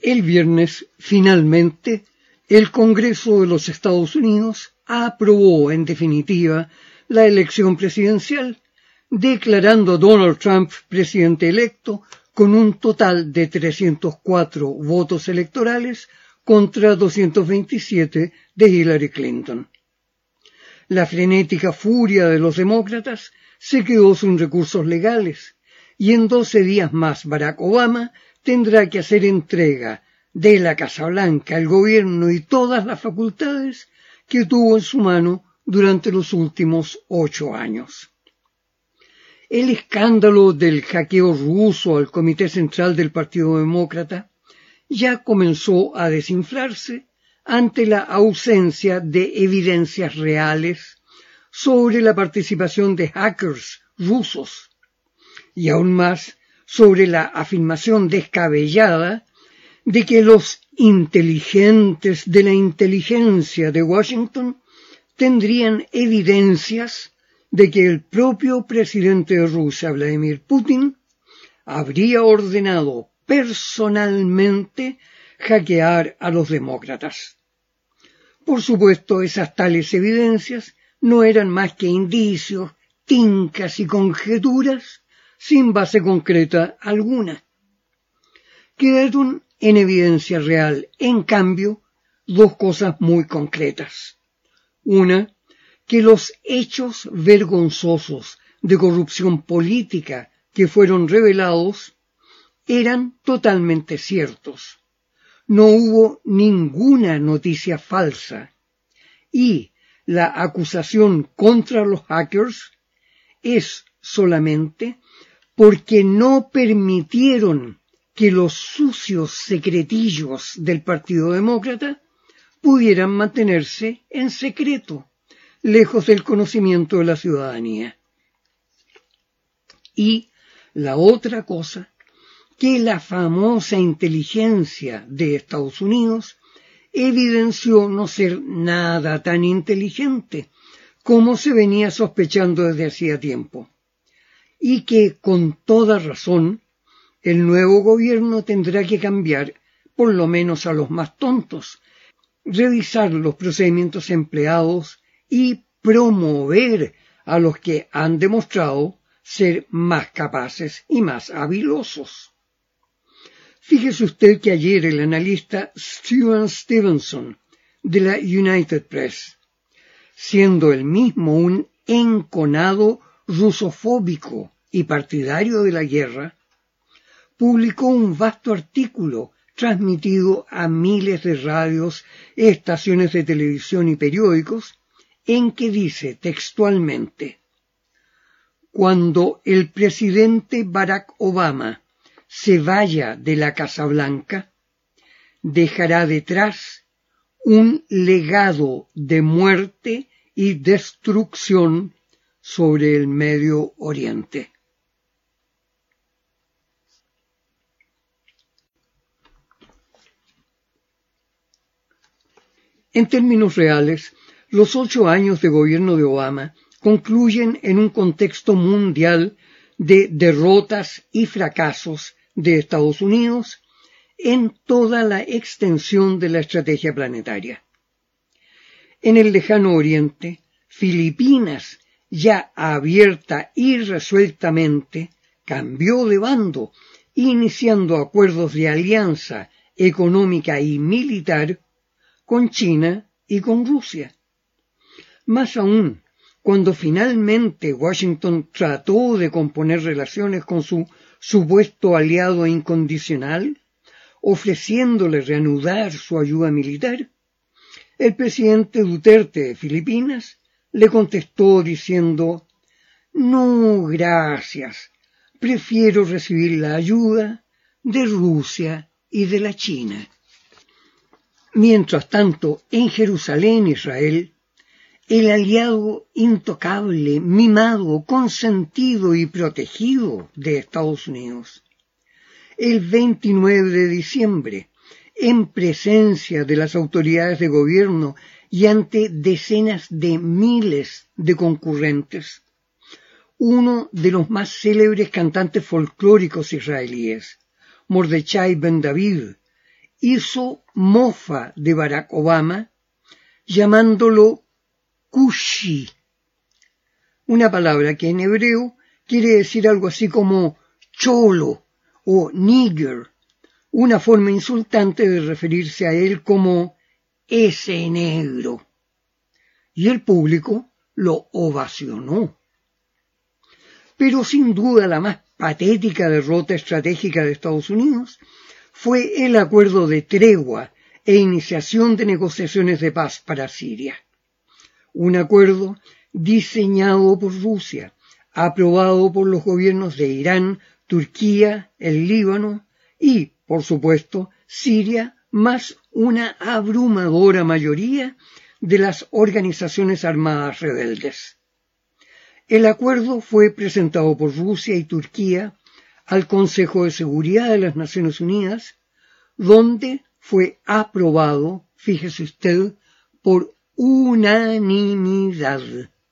El viernes, finalmente, el Congreso de los Estados Unidos aprobó en definitiva la elección presidencial, declarando a Donald Trump presidente electo con un total de 304 votos electorales contra 227 de Hillary Clinton. La frenética furia de los demócratas se quedó sin recursos legales y en 12 días más Barack Obama tendrá que hacer entrega de la Casa Blanca, el gobierno y todas las facultades que tuvo en su mano durante los últimos 8 años. El escándalo del hackeo ruso al Comité Central del Partido Demócrata ya comenzó a desinflarse ante la ausencia de evidencias reales sobre la participación de hackers rusos y aún más sobre la afirmación descabellada de que los inteligentes de la inteligencia de Washington tendrían evidencias de que el propio presidente de Rusia, Vladimir Putin, habría ordenado personalmente hackear a los demócratas. Por supuesto, esas tales evidencias no eran más que indicios, tincas y conjeturas sin base concreta alguna. Quedaron en evidencia real, en cambio, dos cosas muy concretas. Una, que los hechos vergonzosos de corrupción política que fueron revelados eran totalmente ciertos. No hubo ninguna noticia falsa y la acusación contra los hackers es solamente porque no permitieron que los sucios secretillos del Partido Demócrata pudieran mantenerse en secreto, lejos del conocimiento de la ciudadanía. Y la otra cosa, que la famosa inteligencia de Estados Unidos evidenció no ser nada tan inteligente como se venía sospechando desde hacía tiempo, y que con toda razón el nuevo gobierno tendrá que cambiar, por lo menos a los más tontos, revisar los procedimientos empleados y promover a los que han demostrado ser más capaces y más habilosos. Fíjese usted que ayer el analista Steven Stevenson de la United Press, siendo él mismo un enconado rusofóbico y partidario de la guerra, publicó un vasto artículo transmitido a miles de radios, estaciones de televisión y periódicos, en que dice textualmente: cuando el presidente Barack Obama se vaya de la Casa Blanca, dejará detrás un legado de muerte y destrucción sobre el Medio Oriente. En términos reales, los 8 años de gobierno de Obama concluyen en un contexto mundial de derrotas y fracasos de Estados Unidos en toda la extensión de la estrategia planetaria. En el lejano Oriente, Filipinas, ya abierta y resueltamente, cambió de bando, iniciando acuerdos de alianza económica y militar con China y con Rusia. Más aún, cuando finalmente Washington trató de componer relaciones con su supuesto aliado incondicional, ofreciéndole reanudar su ayuda militar, el presidente Duterte de Filipinas le contestó diciendo: «No, gracias, prefiero recibir la ayuda de Rusia y de la China». Mientras tanto, en Jerusalén, Israel, el aliado intocable, mimado, consentido y protegido de Estados Unidos, el 29 de diciembre, en presencia de las autoridades de gobierno y ante decenas de miles de concurrentes, uno de los más célebres cantantes folclóricos israelíes, Mordechai Ben David, hizo mofa de Barack Obama, llamándolo kushi, una palabra que en hebreo quiere decir algo así como cholo o nigger, una forma insultante de referirse a él como ese negro. Y el público lo ovacionó. Pero sin duda la más patética derrota estratégica de Estados Unidos fue el acuerdo de tregua e iniciación de negociaciones de paz para Siria. Un acuerdo diseñado por Rusia, aprobado por los gobiernos de Irán, Turquía, el Líbano y, por supuesto, Siria, más una abrumadora mayoría de las organizaciones armadas rebeldes. El acuerdo fue presentado por Rusia y Turquía al Consejo de Seguridad de las Naciones Unidas, donde fue aprobado, fíjese usted, por unanimidad.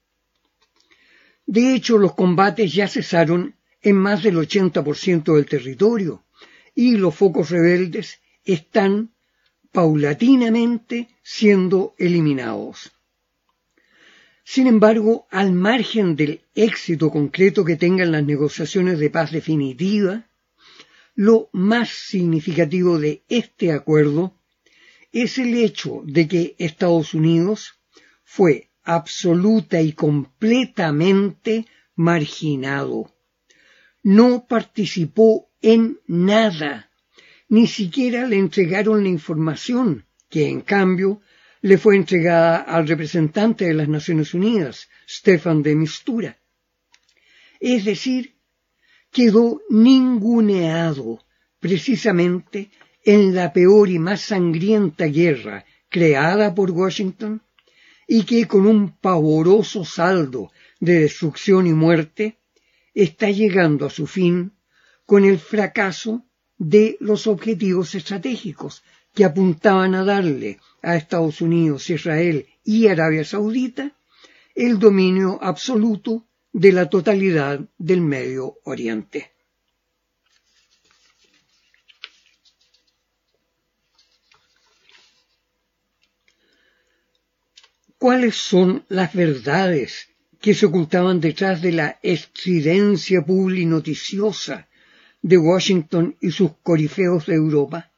De hecho, los combates ya cesaron en más del 80% del territorio y los focos rebeldes están paulatinamente siendo eliminados. Sin embargo, al margen del éxito concreto que tengan las negociaciones de paz definitiva, lo más significativo de este acuerdo es el hecho de que Estados Unidos fue absoluta y completamente marginado. No participó en nada, ni siquiera le entregaron la información que, en cambio, le fue entregada al representante de las Naciones Unidas, Staffan de Mistura. Es decir, quedó ninguneado precisamente en la peor y más sangrienta guerra creada por Washington y que con un pavoroso saldo de destrucción y muerte está llegando a su fin con el fracaso de los objetivos estratégicos que apuntaban a darle a Estados Unidos, Israel y Arabia Saudita el dominio absoluto de la totalidad del Medio Oriente. ¿Cuáles son las verdades que se ocultaban detrás de la estridencia publinoticiosa de Washington y sus corifeos de Europa?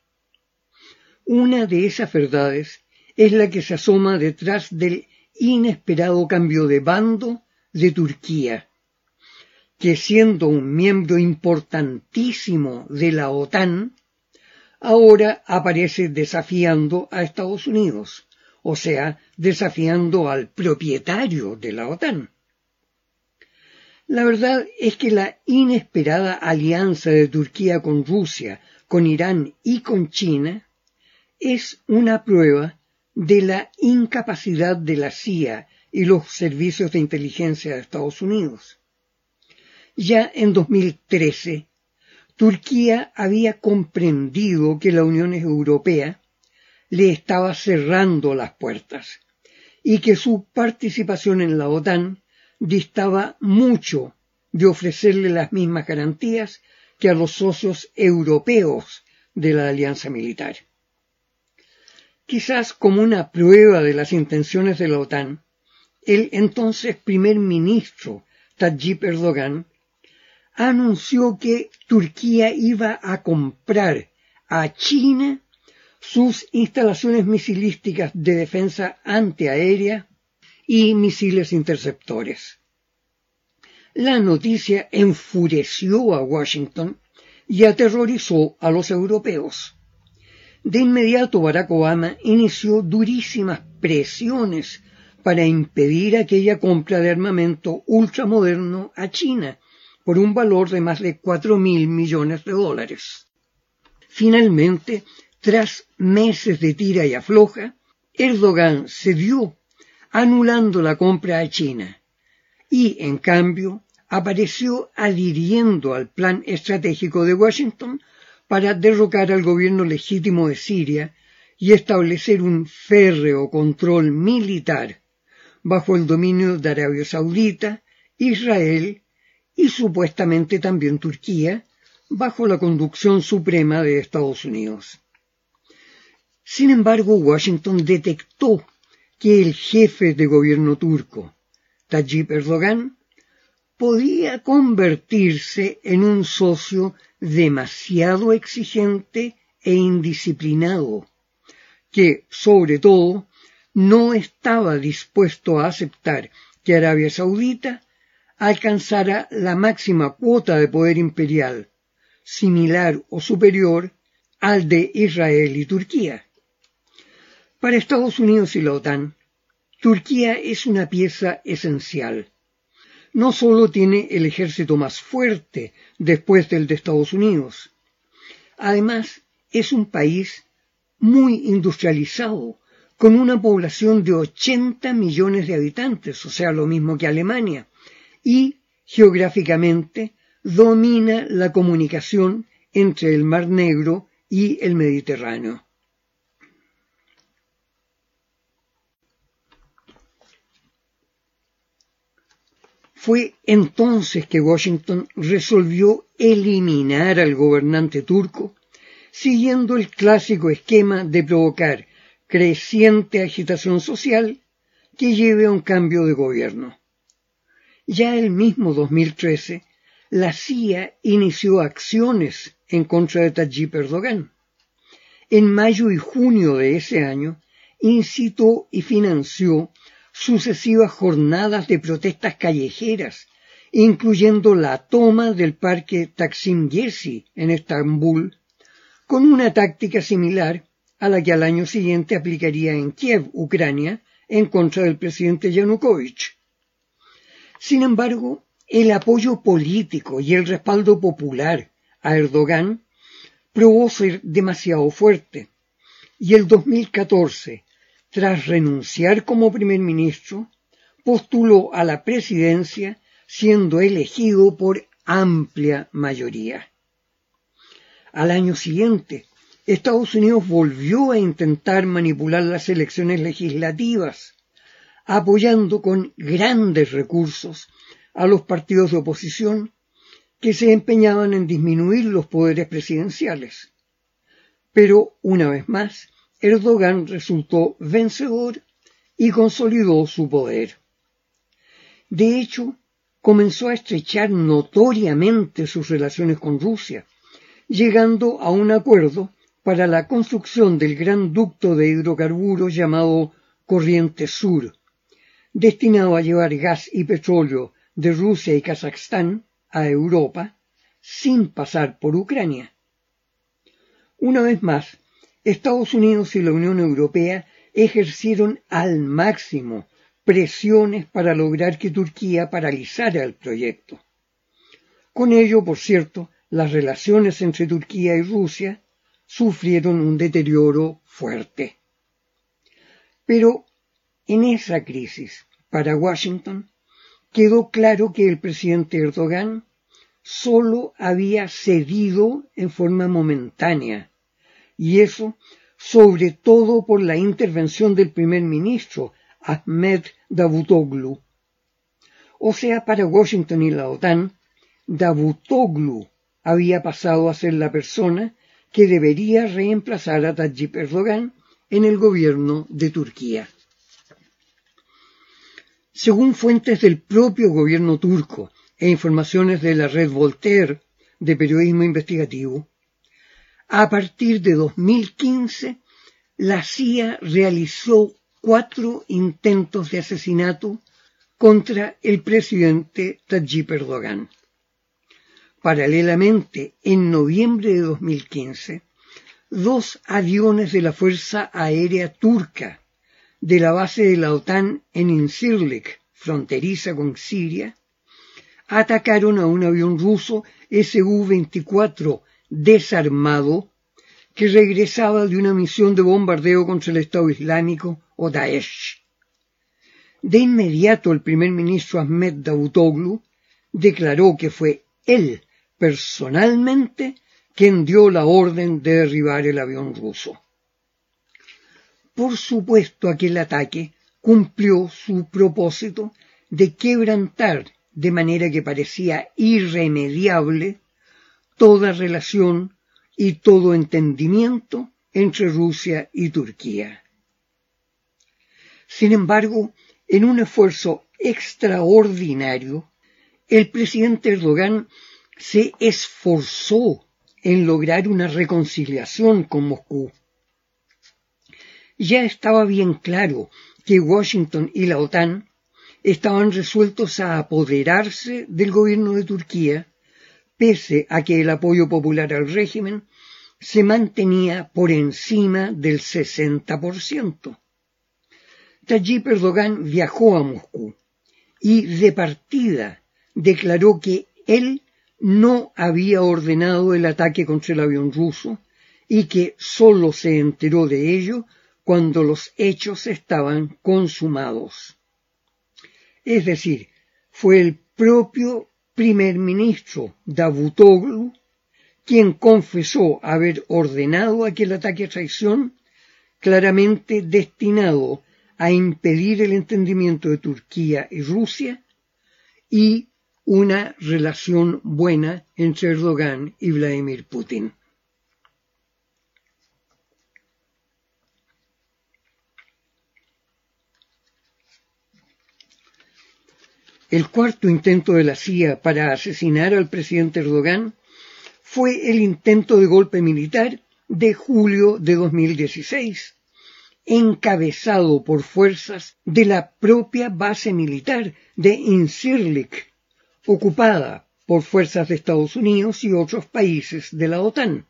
Una de esas verdades es la que se asoma detrás del inesperado cambio de bando de Turquía, que siendo un miembro importantísimo de la OTAN, ahora aparece desafiando a Estados Unidos, o sea, desafiando al propietario de la OTAN. La verdad es que la inesperada alianza de Turquía con Rusia, con Irán y con China es una prueba de la incapacidad de la CIA y los servicios de inteligencia de Estados Unidos. Ya en 2013, Turquía había comprendido que la Unión Europea le estaba cerrando las puertas y que su participación en la OTAN distaba mucho de ofrecerle las mismas garantías que a los socios europeos de la alianza militar. Quizás como una prueba de las intenciones de la OTAN, el entonces primer ministro Tayyip Erdogan anunció que Turquía iba a comprar a China sus instalaciones misilísticas de defensa antiaérea y misiles interceptores. La noticia enfureció a Washington y aterrorizó a los europeos. De inmediato Barack Obama inició durísimas presiones para impedir aquella compra de armamento ultramoderno a China por un valor de más de $4.000 millones. Finalmente, tras meses de tira y afloja, Erdogan cedió, anulando la compra a China, y, en cambio, apareció adhiriendo al plan estratégico de Washington para derrocar al gobierno legítimo de Siria y establecer un férreo control militar bajo el dominio de Arabia Saudita, Israel y supuestamente también Turquía, bajo la conducción suprema de Estados Unidos. Sin embargo, Washington detectó que el jefe de gobierno turco, Tayyip Erdogan, podía convertirse en un socio demasiado exigente e indisciplinado, que, sobre todo, no estaba dispuesto a aceptar que Arabia Saudita alcanzara la máxima cuota de poder imperial, similar o superior al de Israel y Turquía. Para Estados Unidos y la OTAN, Turquía es una pieza esencial. No solo tiene el ejército más fuerte después del de Estados Unidos, además es un país muy industrializado, con una población de 80 millones de habitantes, o sea, lo mismo que Alemania, y geográficamente domina la comunicación entre el Mar Negro y el Mediterráneo. Fue entonces que Washington resolvió eliminar al gobernante turco, siguiendo el clásico esquema de provocar creciente agitación social que lleve a un cambio de gobierno. Ya el mismo 2013, la CIA inició acciones en contra de Tayyip Erdogan. En mayo y junio de ese año, incitó y financió sucesivas jornadas de protestas callejeras, incluyendo la toma del parque Taksim Gezi en Estambul, con una táctica similar a la que al año siguiente aplicaría en Kiev, Ucrania, en contra del presidente Yanukovych. Sin embargo, el apoyo político y el respaldo popular a Erdogan probó ser demasiado fuerte, y el 2014, tras renunciar como primer ministro, postuló a la presidencia siendo elegido por amplia mayoría. Al año siguiente, Estados Unidos volvió a intentar manipular las elecciones legislativas, apoyando con grandes recursos a los partidos de oposición que se empeñaban en disminuir los poderes presidenciales. Pero, una vez más, Erdogan resultó vencedor y consolidó su poder. De hecho, comenzó a estrechar notoriamente sus relaciones con Rusia, llegando a un acuerdo para la construcción del gran ducto de hidrocarburos llamado Corriente Sur, destinado a llevar gas y petróleo de Rusia y Kazajstán a Europa sin pasar por Ucrania. Una vez más, Estados Unidos y la Unión Europea ejercieron al máximo presiones para lograr que Turquía paralizara el proyecto. Con ello, por cierto, las relaciones entre Turquía y Rusia sufrieron un deterioro fuerte. Pero en esa crisis, para Washington, quedó claro que el presidente Erdogan solo había cedido en forma momentánea, y eso sobre todo por la intervención del primer ministro, Ahmet Davutoglu. O sea, para Washington y la OTAN, Davutoglu había pasado a ser la persona que debería reemplazar a Tayyip Erdogan en el gobierno de Turquía. Según fuentes del propio gobierno turco e informaciones de la red Voltaire de periodismo investigativo, a partir de 2015 la CIA realizó 4 intentos de asesinato contra el presidente Tayyip Erdogan. Paralelamente, en noviembre de 2015, 2 aviones de la Fuerza Aérea Turca de la base de la OTAN en Incirlik, fronteriza con Siria, atacaron a un avión ruso Su-24 desarmado que regresaba de una misión de bombardeo contra el Estado Islámico o Daesh. De inmediato el primer ministro Ahmet Davutoglu declaró que fue él personalmente quien dio la orden de derribar el avión ruso. Por supuesto, aquel ataque cumplió su propósito de quebrantar de manera que parecía irremediable toda relación y todo entendimiento entre Rusia y Turquía. Sin embargo, en un esfuerzo extraordinario, el presidente Erdogan se esforzó en lograr una reconciliación con Moscú. Ya estaba bien claro que Washington y la OTAN estaban resueltos a apoderarse del gobierno de Turquía, pese a que el apoyo popular al régimen se mantenía por encima del 60%. Tayyip Erdogan viajó a Moscú y de partida declaró que él no había ordenado el ataque contra el avión ruso y que sólo se enteró de ello cuando los hechos estaban consumados. Es decir, fue el propio primer ministro Davutoglu quien confesó haber ordenado aquel ataque a traición, claramente destinado a impedir el entendimiento de Turquía y Rusia y una relación buena entre Erdogan y Vladimir Putin. El cuarto intento de la CIA para asesinar al presidente Erdogan fue el intento de golpe militar de julio de 2016, encabezado por fuerzas de la propia base militar de Incirlik, ocupada por fuerzas de Estados Unidos y otros países de la OTAN.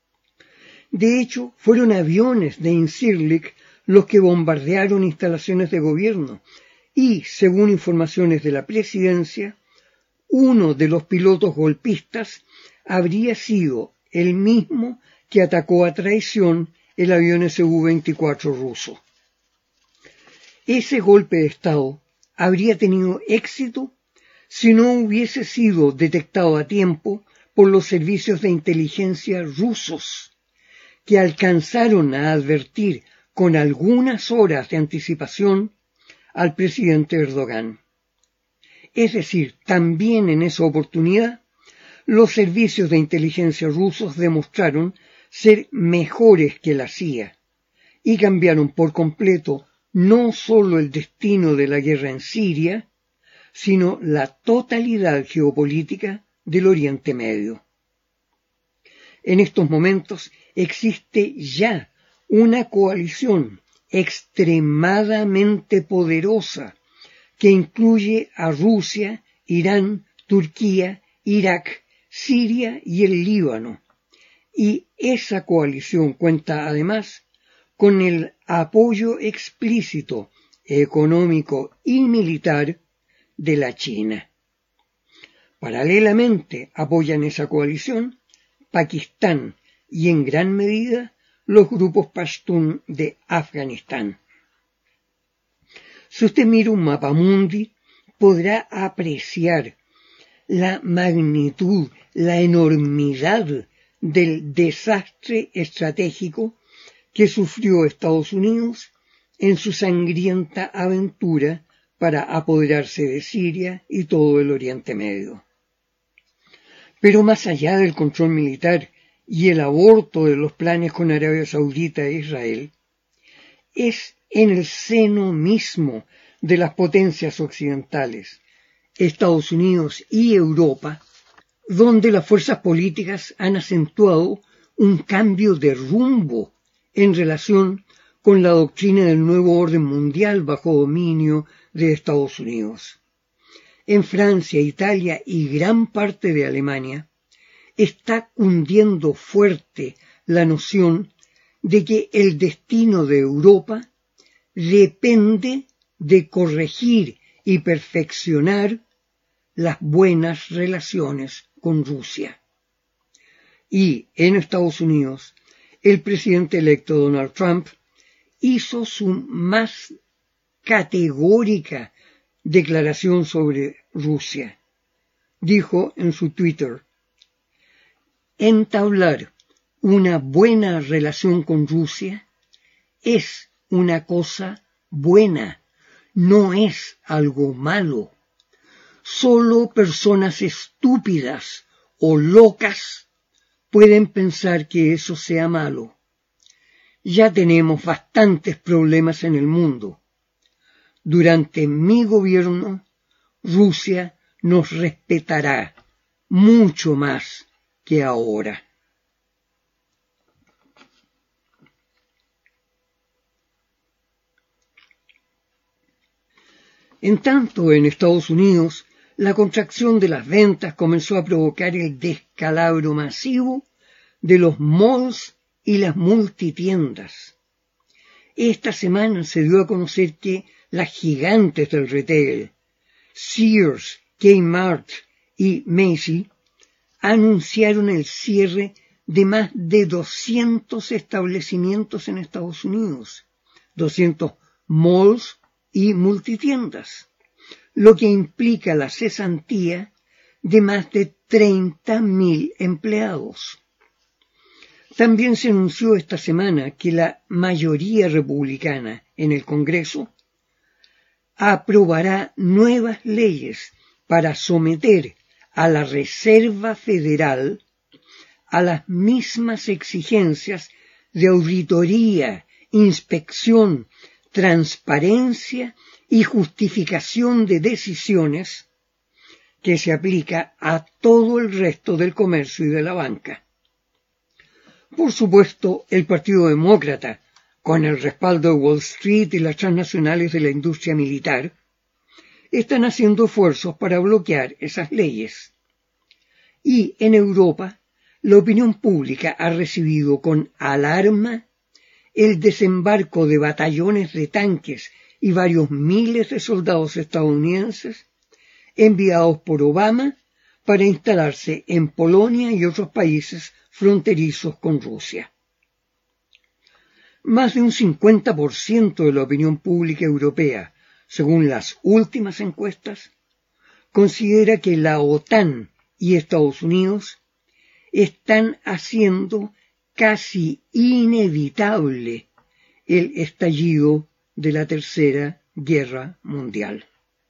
De hecho, fueron aviones de Incirlik los que bombardearon instalaciones de gobierno y, según informaciones de la presidencia, uno de los pilotos golpistas habría sido el mismo que atacó a traición el avión Su-24 ruso. Ese golpe de Estado habría tenido éxito si no hubiese sido detectado a tiempo por los servicios de inteligencia rusos, que alcanzaron a advertir con algunas horas de anticipación al presidente Erdogan. Es decir, también en esa oportunidad, los servicios de inteligencia rusos demostraron ser mejores que la CIA y cambiaron por completo no solo el destino de la guerra en Siria, sino la totalidad geopolítica del Oriente Medio. En estos momentos existe ya una coalición extremadamente poderosa que incluye a Rusia, Irán, Turquía, Irak, Siria y el Líbano. Y esa coalición cuenta además con el apoyo explícito, económico y militar de la China. Paralelamente apoyan esa coalición Pakistán y en gran medida los grupos pastún de Afganistán. Si usted mira un mapamundi, podrá apreciar la magnitud, la enormidad del desastre estratégico que sufrió Estados Unidos en su sangrienta aventura para apoderarse de Siria y todo el Oriente Medio. Pero más allá del control militar y el aborto de los planes con Arabia Saudita e Israel, es en el seno mismo de las potencias occidentales, Estados Unidos y Europa, donde las fuerzas políticas han acentuado un cambio de rumbo en relación con la doctrina del nuevo orden mundial bajo dominio de Estados Unidos. En Francia, Italia y gran parte de Alemania está cundiendo fuerte la noción de que el destino de Europa depende de corregir y perfeccionar las buenas relaciones con Rusia. Y en Estados Unidos, el presidente electo Donald Trump hizo su más categórica declaración sobre Rusia. Dijo en su Twitter: entablar una buena relación con Rusia es una cosa buena, no es algo malo. Solo personas estúpidas o locas pueden pensar que eso sea malo. ya tenemos bastantes problemas en el mundo. Durante mi gobierno, Rusia nos respetará mucho más que ahora. En tanto, en Estados Unidos, la contracción de las ventas comenzó a provocar el descalabro masivo de los malls y las multitiendas. Esta semana se dio a conocer que las gigantes del retail, Sears, Kmart y Macy's, anunciaron el cierre de más de 200 establecimientos en Estados Unidos, 200 malls y multitiendas, lo que implica la cesantía de más de 30.000 empleados. También se anunció esta semana que la mayoría republicana en el Congreso aprobará nuevas leyes para someter a la Reserva Federal a las mismas exigencias de auditoría, inspección, transparencia y justificación de decisiones que se aplica a todo el resto del comercio y de la banca. Por supuesto, el Partido Demócrata, con el respaldo de Wall Street y las transnacionales de la industria militar, están haciendo esfuerzos para bloquear esas leyes. Y en Europa, la opinión pública ha recibido con alarma el desembarco de batallones de tanques y varios miles de soldados estadounidenses enviados por Obama para instalarse en Polonia y otros países fronterizos con Rusia. Más de un 50% de la opinión pública europea, según las últimas encuestas, considera que la OTAN y Estados Unidos están haciendo casi inevitable el estallido de la Tercera Guerra Mundial.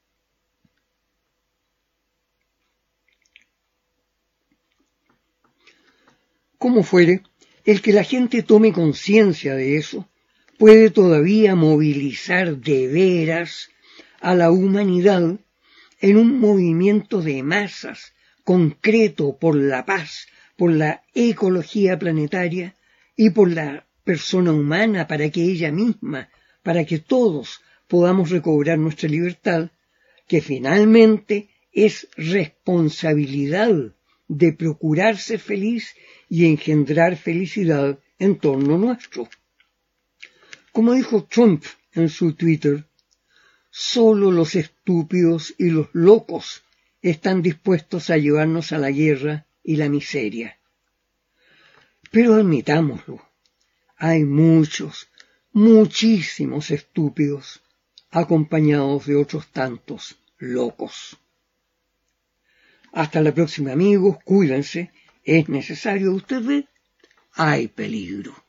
Como fuere, el que la gente tome conciencia de eso puede todavía movilizar de veras a la humanidad en un movimiento de masas concreto por la paz, por la ecología planetaria y por la persona humana, para que ella misma, para que todos podamos recobrar nuestra libertad, que finalmente es responsabilidad de procurar ser feliz y engendrar felicidad en torno nuestro. Como dijo Trump en su Twitter, solo los estúpidos y los locos están dispuestos a llevarnos a la guerra y la miseria. Pero admitámoslo, hay muchos, muchísimos estúpidos, acompañados de otros tantos locos. Hasta la próxima, amigos, cuídense, es necesario, usted ve, hay peligro.